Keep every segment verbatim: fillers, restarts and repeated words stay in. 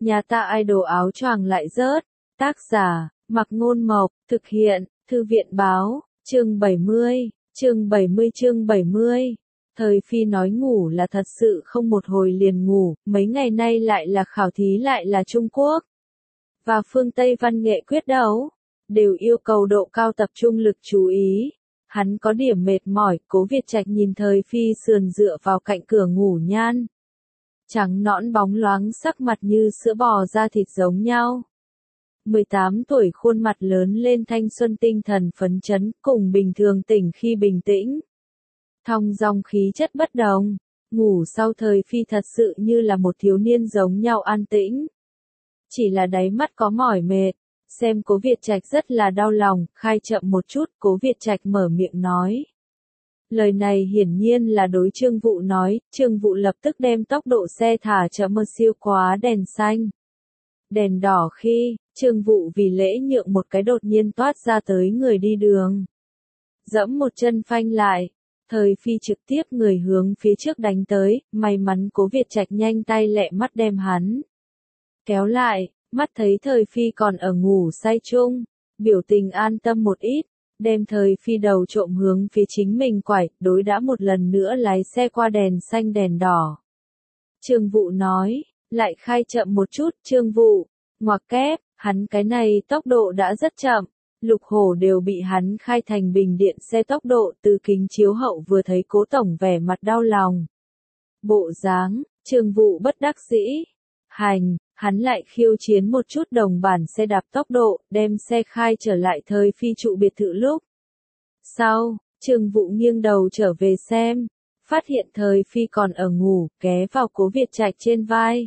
Nhà ta idol áo choàng lại rớt. Tác giả, Mặc Ngôn Mộc, thực hiện, Thư viện Báo, chương bảy mươi, chương bảy mươi chương bảy mươi. Thời Phi nói ngủ là thật sự không một hồi liền ngủ, mấy ngày nay lại là khảo thí lại là Trung Quốc. Và phương Tây văn nghệ quyết đấu, đều yêu cầu độ cao tập trung lực chú ý. Hắn có điểm mệt mỏi, Cố Việt Trạch nhìn Thời Phi sườn dựa vào cạnh cửa ngủ nhan. Trắng nõn bóng loáng sắc mặt như sữa bò da thịt giống nhau. mười tám tuổi khuôn mặt lớn lên thanh xuân tinh thần phấn chấn, cùng bình thường tỉnh khi bình tĩnh. Thong dong khí chất bất đồng, ngủ sau Thời Phi thật sự như là một thiếu niên giống nhau an tĩnh. Chỉ là đáy mắt có mỏi mệt, xem Cố Việt Trạch rất là đau lòng, khai chậm một chút, Cố Việt Trạch mở miệng nói. Lời này hiển nhiên là đối Trương Vụ nói, Trương Vụ lập tức đem tốc độ xe thả chậm một siêu quá đèn xanh. Đèn đỏ khi, Trương Vụ vì lễ nhượng một cái đột nhiên toát ra tới người đi đường. Dẫm một chân phanh lại, Thời Phi trực tiếp người hướng phía trước đánh tới, may mắn Cố Việt Trạch nhanh tay lẹ mắt đem hắn kéo lại, mắt thấy Thời Phi còn ở ngủ say chung, biểu tình an tâm một ít, đem Thời Phi đầu trộm hướng phía chính mình quải, đối đã một lần nữa lái xe qua đèn xanh đèn đỏ. Trương Vụ nói, lại khai chậm một chút, Trương Vụ, ngoặc kép, hắn cái này tốc độ đã rất chậm, Lục Hổ đều bị hắn khai thành bình điện xe tốc độ, từ kính chiếu hậu vừa thấy Cố tổng vẻ mặt đau lòng. Bộ dáng, Trương Vụ bất đắc dĩ, hành, hắn lại khiêu chiến một chút đồng bản xe đạp tốc độ, đem xe khai trở lại Thời Phi trụ biệt thự lúc. Sau, Trương Vụ nghiêng đầu trở về xem, phát hiện Thời Phi còn ở ngủ, ghé vào Cố Việt Trạch trên vai.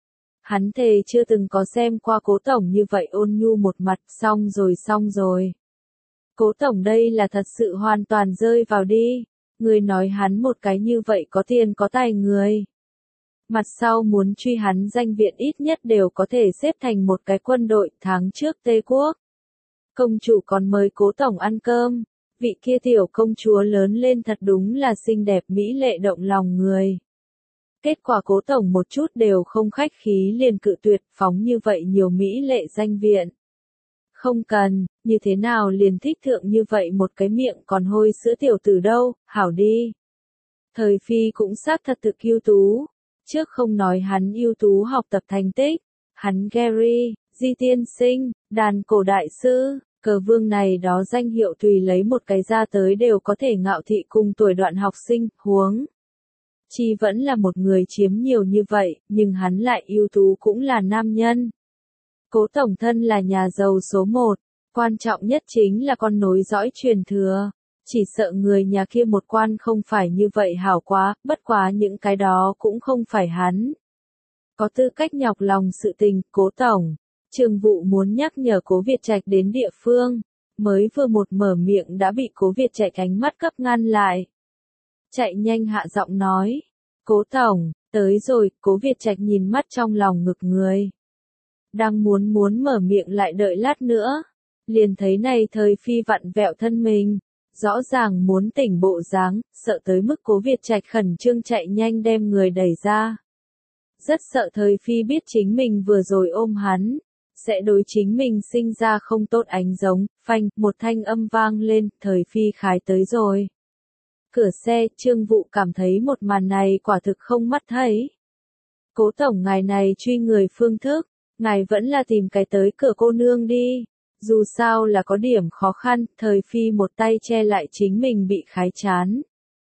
Hắn thề chưa từng có xem qua Cố tổng như vậy ôn nhu một mặt, xong rồi xong rồi. Cố tổng đây là thật sự hoàn toàn rơi vào đi, người nói hắn một cái như vậy có tiền có tài người. Mặt sau muốn truy hắn danh viện ít nhất đều có thể xếp thành một cái quân đội, tháng trước Tây Quốc. Công chủ còn mời Cố tổng ăn cơm, vị kia tiểu công chúa lớn lên thật đúng là xinh đẹp mỹ lệ động lòng người. Kết quả Cố tổng một chút đều không khách khí liền cự tuyệt, phóng như vậy nhiều mỹ lệ danh viện. Không cần, như thế nào liền thích thượng như vậy một cái miệng còn hôi sữa tiểu tử đâu, hảo đi. Thời Phi cũng xác thật thực ưu tú. Trước không nói hắn ưu tú học tập thành tích, hắn Gary, Di tiên sinh, đàn cổ đại sư, cờ vương này đó danh hiệu tùy lấy một cái ra tới đều có thể ngạo thị cùng tuổi đoạn học sinh, huống. Chi vẫn là một người chiếm nhiều như vậy, nhưng hắn lại ưu tú cũng là nam nhân. Cố tổng thân là nhà giàu số một, quan trọng nhất chính là con nối dõi truyền thừa. Chỉ sợ người nhà kia một quan không phải như vậy hảo quá, bất quá những cái đó cũng không phải hắn. Có tư cách nhọc lòng sự tình, Cố tổng. Trương Vụ muốn nhắc nhở Cố Việt Trạch đến địa phương, mới vừa một mở miệng đã bị Cố Việt Trạch ánh mắt cấp ngăn lại. Chạy nhanh hạ giọng nói, Cố tổng, tới rồi, Cố Việt Trạch nhìn mắt trong lòng ngực người. Đang muốn muốn mở miệng lại đợi lát nữa, liền thấy này Thời Phi vặn vẹo thân mình. Rõ ràng muốn tỉnh bộ dáng, sợ tới mức Cố Việt Trạch khẩn trương chạy nhanh đem người đẩy ra. Rất sợ Thời Phi biết chính mình vừa rồi ôm hắn, sẽ đối chính mình sinh ra không tốt ánh giống, phanh, một thanh âm vang lên, Thời Phi khái tới rồi. Cửa xe, Trương Vụ cảm thấy một màn này quả thực không mắt thấy. Cố tổng ngài này truy người phương thức, ngài vẫn là tìm cái tới cửa cô nương đi. Dù sao là có điểm khó khăn, Thời Phi một tay che lại chính mình bị khái chán.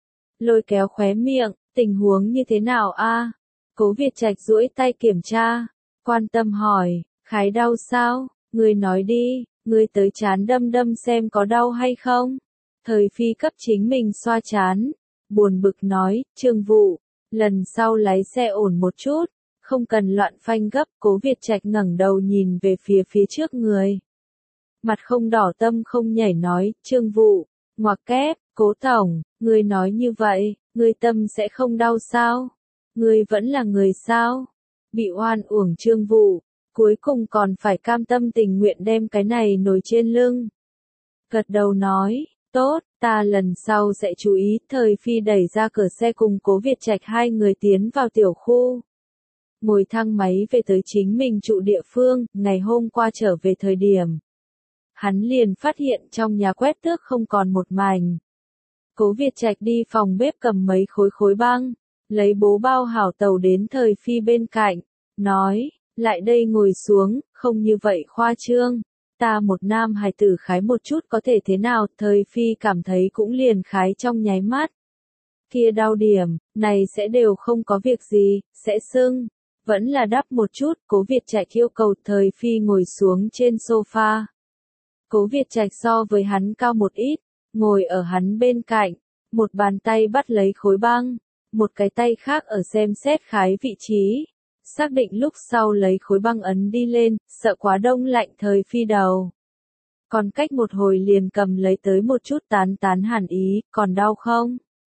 Lôi kéo khóe miệng, tình huống như thế nào a? Cố Việt Trạch duỗi tay kiểm tra, quan tâm hỏi, khái đau sao? Người nói đi, người tới chán đâm đâm xem có đau hay không? Thời Phi cấp chính mình xoa chán, buồn bực nói, Trương Vụ, lần sau lái xe ổn một chút, không cần loạn phanh gấp. Cố Việt Trạch ngẩng đầu nhìn về phía phía trước người. Mặt không đỏ tâm không nhảy nói, Trương Vụ, ngoặc kép, Cố tổng, ngươi nói như vậy, ngươi tâm sẽ không đau sao? Ngươi vẫn là người sao? Bị oan uổng Trương Vụ, cuối cùng còn phải cam tâm tình nguyện đem cái này nổi trên lưng. Gật đầu nói, tốt, ta lần sau sẽ chú ý. Thời Phi đẩy ra cửa xe cùng Cố Việt Trạch hai người tiến vào tiểu khu. ngồi thang máy về tới chính mình trụ địa phương, ngày hôm qua trở về thời điểm. Hắn liền phát hiện trong nhà quét tước không còn một mảnh. Cố Việt Trạch đi phòng bếp cầm mấy khối khối băng, lấy bố bao hảo tàu đến Thời Phi bên cạnh, nói, lại đây ngồi xuống, không như vậy khoa trương. Ta một nam hài tử khái một chút có thể thế nào, Thời Phi cảm thấy cũng liền khái trong nháy mắt. Kia đau điểm, này sẽ đều không có việc gì, sẽ sưng, vẫn là đắp một chút, Cố Việt Trạch yêu cầu Thời Phi ngồi xuống trên sofa. Cố Việt Trạch so với hắn cao một ít, ngồi ở hắn bên cạnh, một bàn tay bắt lấy khối băng, một cái tay khác ở xem xét khái vị trí. Xác định lúc sau lấy khối băng ấn đi lên, sợ quá đông lạnh Thời Phi đầu. Còn cách một hồi liền cầm lấy tới một chút tán tán hàn ý, còn đau không?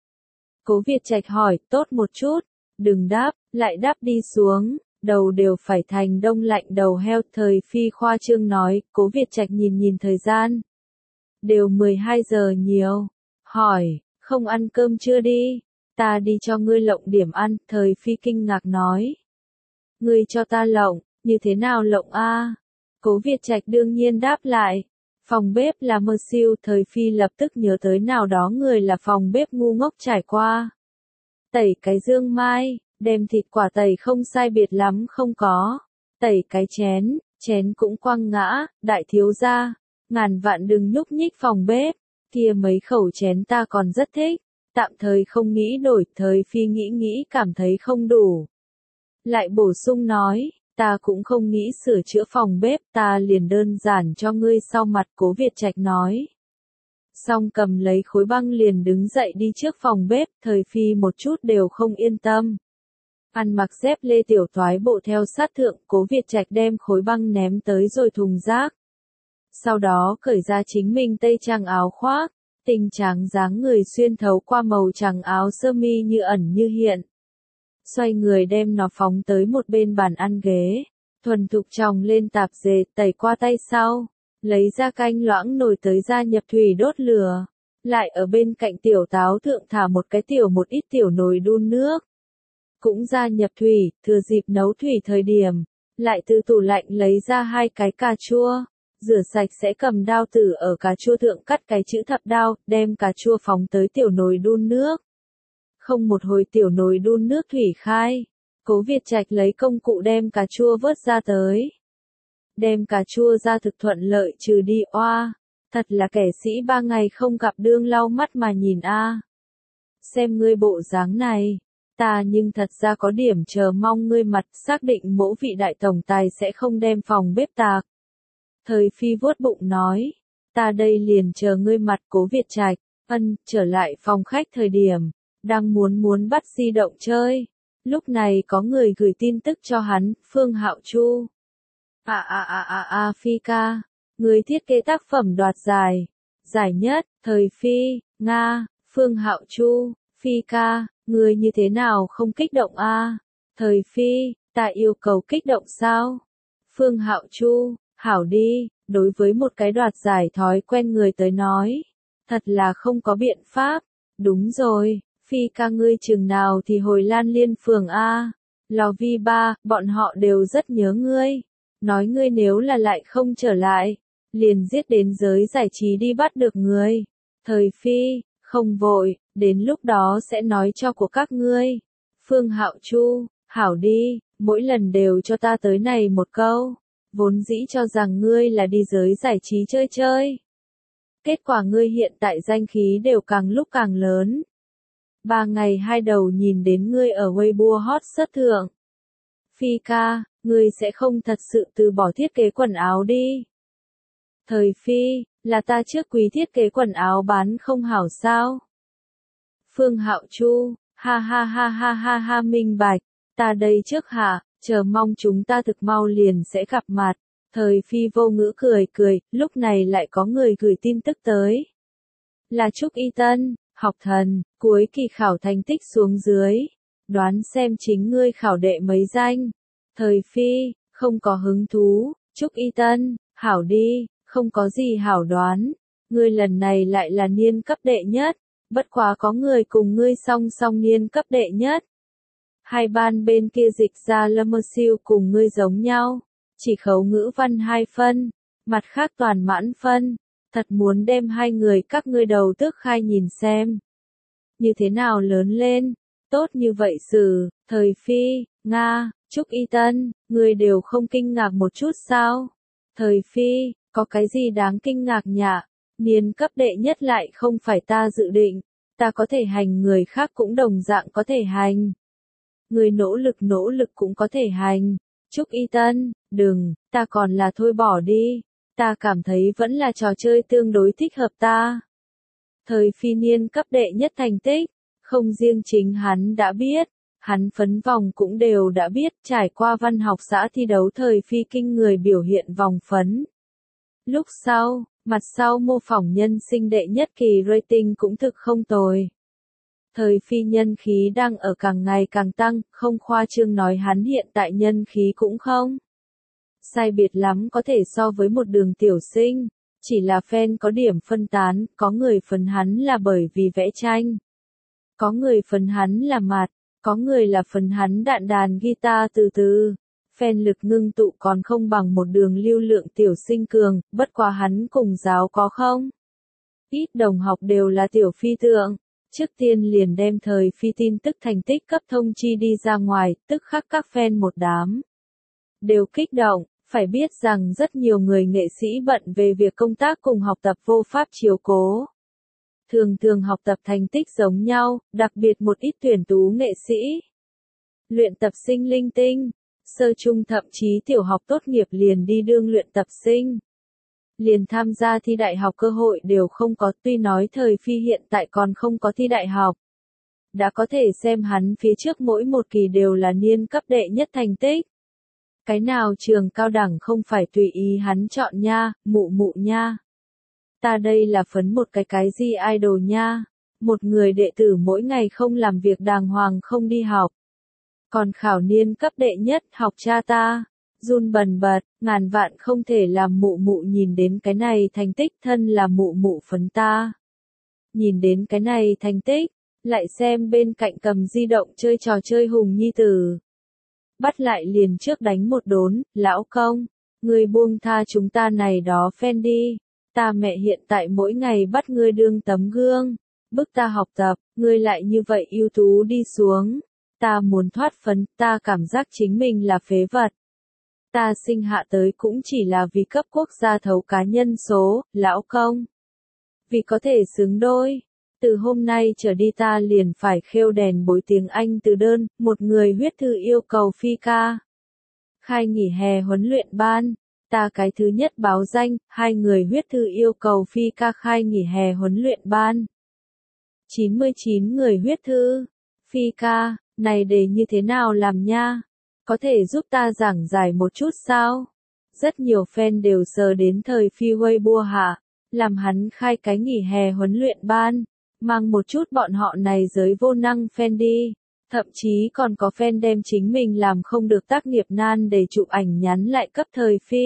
Cố Việt Trạch hỏi, tốt một chút, đừng đáp, lại đáp đi xuống, đầu đều phải thành đông lạnh đầu heo. Thời Phi khoa trương nói, Cố Việt Trạch nhìn nhìn thời gian. Đều mười hai giờ nhiều, hỏi, không ăn cơm chưa đi, ta đi cho ngươi lộng điểm ăn. Thời Phi kinh ngạc nói. Ngươi cho ta lộng, như thế nào lộng a? Cố Việt Trạch đương nhiên đáp lại. Phòng bếp là mơ siêu. Thời Phi lập tức nhớ tới nào đó người là phòng bếp ngu ngốc trải qua. Tẩy cái dương mai, đem thịt quả tẩy không sai biệt lắm không có. Tẩy cái chén, chén cũng quăng ngã, đại thiếu gia. Ngàn vạn đừng nhúc nhích phòng bếp, kia mấy khẩu chén ta còn rất thích. Tạm thời không nghĩ đổi. Thời Phi nghĩ nghĩ cảm thấy không đủ. Lại bổ sung nói, ta cũng không nghĩ sửa chữa phòng bếp, ta liền đơn giản cho ngươi sau mặt. Cố Việt Trạch nói. Xong cầm lấy khối băng liền đứng dậy đi trước phòng bếp. Thời Phi một chút đều không yên tâm. Ăn mặc dép lê tiểu toái bộ theo sát thượng. Cố Việt Trạch đem khối băng ném tới rồi thùng rác. Sau đó cởi ra chính mình tây trang áo khoác, tinh trắng dáng người xuyên thấu qua màu trắng áo sơ mi như ẩn như hiện. Xoay người đem nó phóng tới một bên bàn ăn ghế, thuần thục tròng lên tạp dề, tẩy qua tay sau, lấy ra canh loãng nồi tới gia nhập thủy đốt lửa, lại ở bên cạnh tiểu táo thượng thả một cái tiểu một ít tiểu nồi đun nước. Cũng gia nhập thủy, thừa dịp nấu thủy thời điểm, lại từ tủ lạnh lấy ra hai cái cà chua, rửa sạch sẽ cầm đao tử ở cà chua thượng cắt cái chữ thập đao, đem cà chua phóng tới tiểu nồi đun nước. Không một hồi tiểu nồi đun nước thủy khai, Cố Việt Trạch lấy công cụ đem cà chua vớt ra tới. Đem cà chua ra thực thuận lợi trừ đi oa, thật là kẻ sĩ ba ngày không gặp đương lau mắt mà nhìn a. Xem ngươi bộ dáng này, ta nhưng thật ra có điểm chờ mong ngươi mặt, xác định mỗi vị đại tổng tài sẽ không đem phòng bếp tạc. Thời Phi vuốt bụng nói, ta đây liền chờ ngươi mặt. Cố Việt Trạch, ân, trở lại phòng khách thời điểm, đang muốn muốn bắt di động chơi. Lúc này có người gửi tin tức cho hắn, Phương Hạo Chu. À à à à à Phi ca, người thiết kế tác phẩm đoạt giải. Giải nhất, Thời Phi, Nga, Phương Hạo Chu, Phi ca, người như thế nào không kích động a? Thời Phi, ta yêu cầu kích động sao? Phương Hạo Chu, hảo đi, đối với một cái đoạt giải thói quen người tới nói, thật là không có biện pháp. Đúng rồi, Phi ca ngươi chừng nào thì hồi Lan Liên phường a? Lò Vi ba, bọn họ đều rất nhớ ngươi. Nói ngươi nếu là lại không trở lại, liền giết đến giới giải trí đi bắt được ngươi. Thời Phi, không vội, đến lúc đó sẽ nói cho của các ngươi. Phương Hạo Chu, hảo đi, mỗi lần đều cho ta tới này một câu. Vốn dĩ cho rằng ngươi là đi giới giải trí chơi chơi. Kết quả ngươi hiện tại danh khí đều càng lúc càng lớn. Ba ngày hai đầu nhìn đến ngươi ở Weibo hot search thượng. Phi ca, ngươi sẽ không thật sự từ bỏ thiết kế quần áo đi. Thời Phi, là ta trước quý thiết kế quần áo bán không hảo sao? Phương Hạo Chu, ha ha ha ha ha ha minh bạch, ta đây trước hạ, chờ mong chúng ta thực mau liền sẽ gặp mặt. Thời Phi vô ngữ cười cười, lúc này lại có người gửi tin tức tới. Là Trúc Y Tân, học thần, cuối kỳ khảo thành tích xuống dưới. Đoán xem chính ngươi khảo đệ mấy danh. Thời Phi, không có hứng thú. Trúc Y Tân, hảo đi, không có gì hảo đoán. Ngươi lần này lại là niên cấp đệ nhất. Bất quá có người cùng ngươi song song niên cấp đệ nhất. Hai ban bên kia dịch ra Lâm Mơ Siêu cùng ngươi giống nhau, chỉ khấu ngữ văn hai phân, mặt khác toàn mãn phân, thật muốn đem hai người các ngươi đầu tước khai nhìn xem. Như thế nào lớn lên, tốt như vậy xử, Thời Phi, Nga, Trúc Y Tân, ngươi đều không kinh ngạc một chút sao? Thời Phi, có cái gì đáng kinh ngạc nhạ, niên cấp đệ nhất lại không phải ta dự định, ta có thể hành người khác cũng đồng dạng có thể hành. Người nỗ lực nỗ lực cũng có thể hành. Trúc Y Tân, đừng, ta còn là thôi bỏ đi, ta cảm thấy vẫn là trò chơi tương đối thích hợp ta. Thời Phi niên cấp đệ nhất thành tích, không riêng chính hắn đã biết, hắn phấn vòng cũng đều đã biết, trải qua văn học xã thi đấu Thời Phi kinh người biểu hiện vòng phấn. Lúc sau, mặt sau mô phỏng nhân sinh đệ nhất kỳ rating cũng thực không tồi. Thời Phi nhân khí đang ở càng ngày càng tăng, không khoa trương nói hắn hiện tại nhân khí cũng không sai biệt lắm có thể so với một Đường Tiểu Sinh, chỉ là fan có điểm phân tán, có người phấn hắn là bởi vì vẽ tranh, có người phấn hắn là mặt, có người là phấn hắn đạn đàn guitar từ từ. Fan lực ngưng tụ còn không bằng một Đường lưu lượng Tiểu Sinh cường, bất quá hắn cùng giáo có không ít đồng học đều là Tiểu Phi tượng. Trước tiên liền đem Thời Phi tin tức thành tích cấp thông chi đi ra ngoài, tức khắc các fan một đám đều kích động, phải biết rằng rất nhiều người nghệ sĩ bận về việc công tác cùng học tập vô pháp chiếu cố. Thường thường học tập thành tích giống nhau, đặc biệt một ít tuyển tú nghệ sĩ. Luyện tập sinh linh tinh, sơ trung thậm chí tiểu học tốt nghiệp liền đi đương luyện tập sinh. Liền tham gia thi đại học cơ hội đều không có, tuy nói Thời Phi hiện tại còn không có thi đại học. Đã có thể xem hắn phía trước mỗi một kỳ đều là niên cấp đệ nhất thành tích. Cái nào trường cao đẳng không phải tùy ý hắn chọn nha, mụ mụ nha. Ta đây là phấn một cái cái gì idol nha. Một người đệ tử mỗi ngày không làm việc đàng hoàng không đi học. Còn khảo niên cấp đệ nhất học cha ta. Run bần bật, ngàn vạn không thể làm mụ mụ nhìn đến cái này thành tích, thân là mụ mụ phấn ta. Nhìn đến cái này thành tích, lại xem bên cạnh cầm di động chơi trò chơi hùng nhi tử. Bắt lại liền trước đánh một đốn, lão công, ngươi buông tha chúng ta này đó fan đi. Ta mẹ hiện tại mỗi ngày bắt ngươi đương tấm gương, bức ta học tập, ngươi lại như vậy ưu tú đi xuống. Ta muốn thoát phấn, ta cảm giác chính mình là phế vật. Ta sinh hạ tới cũng chỉ là vì cấp quốc gia thấu cá nhân số, lão công. Vì có thể xứng đôi. Từ hôm nay trở đi ta liền phải khêu đèn bối tiếng Anh từ đơn, một người huyết thư yêu cầu Phi ca. Khai nghỉ hè huấn luyện ban, ta cái thứ nhất báo danh, hai người huyết thư yêu cầu Phi ca khai nghỉ hè huấn luyện ban. chín mươi chín người huyết thư, Phi ca, này để như thế nào làm nha? Có thể giúp ta giảng giải một chút sao? Rất nhiều fan đều sờ đến Thời Phi Weibo hạ, làm hắn khai cái nghỉ hè huấn luyện ban, mang một chút bọn họ này giới vô năng fan đi. Thậm chí còn có fan đem chính mình làm không được tác nghiệp nan để chụp ảnh nhắn lại cấp Thời Phi.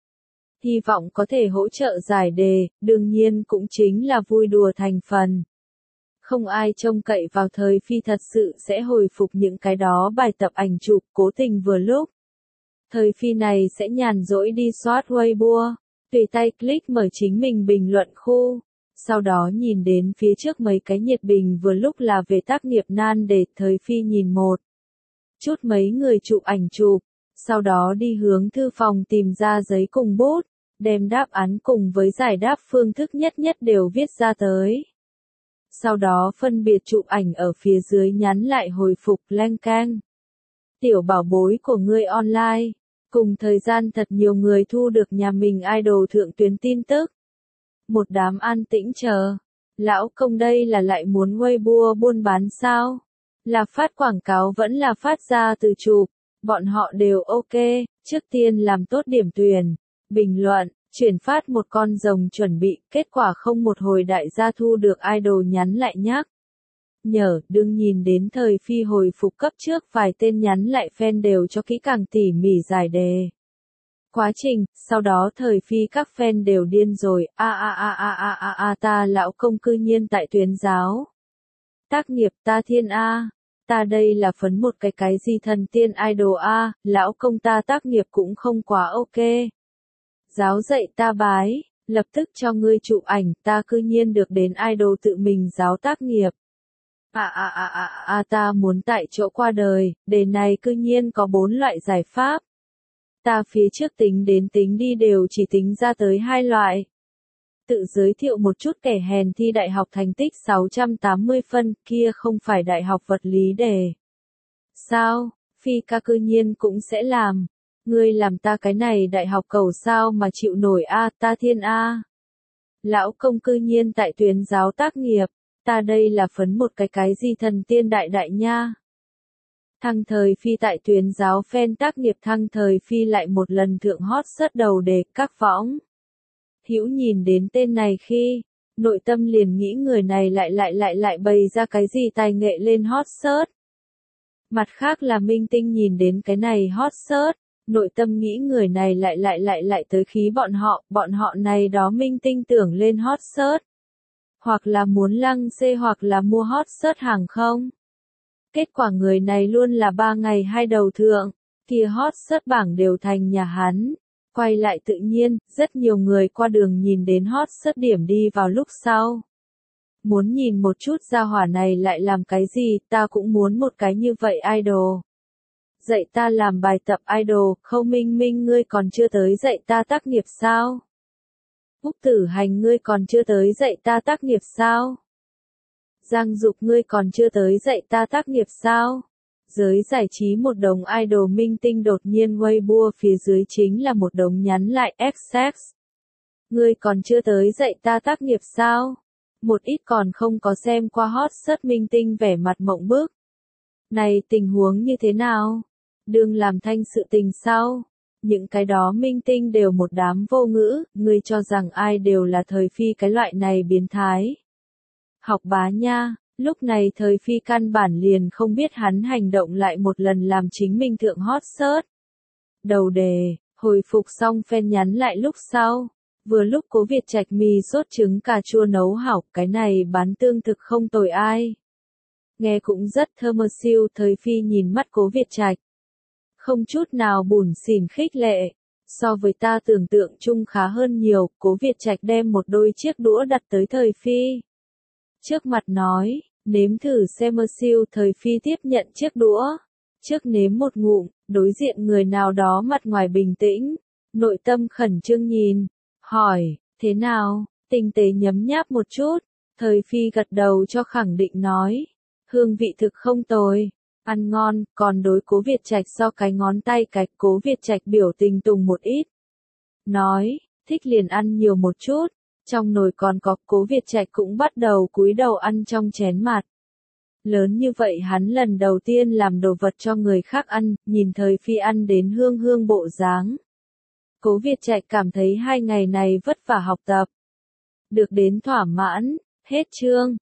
Hy vọng có thể hỗ trợ giải đề, đương nhiên cũng chính là vui đùa thành phần. Không ai trông cậy vào Thời Phi thật sự sẽ hồi phục những cái đó bài tập ảnh chụp cố tình vừa lúc. Thời Phi này sẽ nhàn rỗi đi soát Weibo, tùy tay click mở chính mình bình luận khu. Sau đó nhìn đến phía trước mấy cái nhiệt bình vừa lúc là về tác nghiệp nan để Thời Phi nhìn một chút mấy người chụp ảnh chụp. Sau đó đi hướng thư phòng tìm ra giấy cùng bút, đem đáp án cùng với giải đáp phương thức nhất nhất đều viết ra tới. Sau đó phân biệt chụp ảnh ở phía dưới nhắn lại hồi phục leng keng. Tiểu bảo bối của ngươi online. Cùng thời gian thật nhiều người thu được nhà mình idol thượng tuyến tin tức. Một đám an tĩnh chờ. Lão công đây là lại muốn Weibo buôn bán sao? Là phát quảng cáo vẫn là phát ra từ chụp. Bọn họ đều ok. Trước tiên làm tốt điểm tuyển. Bình luận. Chuyển phát một con rồng chuẩn bị, kết quả không một hồi đại gia thu được idol nhắn lại nhắc. Nhờ, đừng nhìn đến Thời Phi hồi phục cấp trước vài tên nhắn lại fan đều cho kỹ càng tỉ mỉ giải đề. Quá trình, sau đó Thời Phi các fan đều điên rồi, a a a a a a a ta lão công cư nhiên tại tuyến giáo. Tác nghiệp ta thiên a, Ta đây là phấn một cái cái gì thần tiên idol a, lão công ta tác nghiệp cũng không quá ok. Giáo dạy ta bái, lập tức cho ngươi chụp ảnh, ta cư nhiên được đến idol tự mình giáo tác nghiệp. À à à à à ta muốn tại chỗ qua đời, đề này cư nhiên có bốn loại giải pháp. Ta phía trước tính đến tính đi đều chỉ tính ra tới hai loại. Tự giới thiệu một chút kẻ hèn thi đại học thành tích sáu trăm tám mươi phân, kia không phải đại học vật lý đề. Sao, Phi ca cư nhiên cũng sẽ làm. Ngươi làm ta cái này đại học cầu sao mà chịu nổi a, ta thiên a. Lão công cư nhiên tại tuyến giáo tác nghiệp, ta đây là phấn một cái cái gì thần tiên đại đại nha. Thăng thời Phi tại tuyến giáo fan tác nghiệp thăng thời Phi lại một lần thượng hot search đầu đề các võng. Hữu nhìn đến tên này khi, nội tâm liền nghĩ người này lại lại lại lại bày ra cái gì tài nghệ lên hot search. Mặt khác là minh tinh nhìn đến cái này hot search, nội tâm nghĩ người này lại lại lại lại tới khí bọn họ, bọn họ này đó minh tinh tưởng lên hot search. Hoặc là muốn lăng xê hoặc là mua hot search hàng không. Kết quả người này luôn là ba ngày hai đầu thượng, kia hot search bảng đều thành nhà hắn. Quay lại tự nhiên, rất nhiều người qua đường nhìn đến hot search điểm đi vào lúc sau. Muốn nhìn một chút gia hỏa này lại làm cái gì, ta cũng muốn một cái như vậy idol. Dạy ta làm bài tập idol, Khâu Minh Minh ngươi còn chưa tới dạy ta tác nghiệp sao? Úc Tử Hành ngươi còn chưa tới dạy ta tác nghiệp sao? Giang Dục ngươi còn chưa tới dạy ta tác nghiệp sao? Giới giải trí một đống idol minh tinh đột nhiên Weibo phía dưới chính là một đống nhắn lại ích ích. Ngươi còn chưa tới dạy ta tác nghiệp sao? Một ít còn không có xem qua hot search minh tinh vẻ mặt mộng bức. Này tình huống như thế nào? Đừng làm thanh sự tình sao? Những cái đó minh tinh đều một đám vô ngữ, ngươi cho rằng ai đều là thời Phi cái loại này biến thái. Học bá nha. Lúc này thời Phi căn bản liền không biết hắn hành động lại một lần làm chính mình thượng hot search. Đầu đề, hồi phục xong fan nhắn lại lúc sau. Vừa lúc Cố Việt Trạch mì sốt trứng cà chua nấu hảo, cái này bán tương thực không tồi ai. Nghe cũng rất thơ mơ siêu, thời Phi nhìn mắt Cố Việt Trạch. Không chút nào bủn xỉn khích lệ. So với ta tưởng tượng chung khá hơn nhiều, Cố Việt Trạch đem một đôi chiếc đũa đặt tới thời Phi. Trước mặt nói, nếm thử xem mơ siêu, thời Phi tiếp nhận chiếc đũa. Trước nếm một ngụm, đối diện người nào đó mặt ngoài bình tĩnh, nội tâm khẩn trương nhìn, hỏi, thế nào, tinh tế nhấm nháp một chút, thời Phi gật đầu cho khẳng định nói, hương vị thực không tồi, ăn ngon, còn đối Cố Việt Trạch so cái ngón tay cái, Cố Việt Trạch biểu tình tùng một ít. Nói, thích liền ăn nhiều một chút. Trong nồi còn có, Cố Việt Trạch cũng bắt đầu cúi đầu ăn trong chén mặt. Lớn như vậy hắn lần đầu tiên làm đồ vật cho người khác ăn, nhìn thời Phi ăn đến hương hương bộ dáng. Cố Việt Trạch cảm thấy hai ngày này vất vả học tập. Được đến thỏa mãn, hết chương.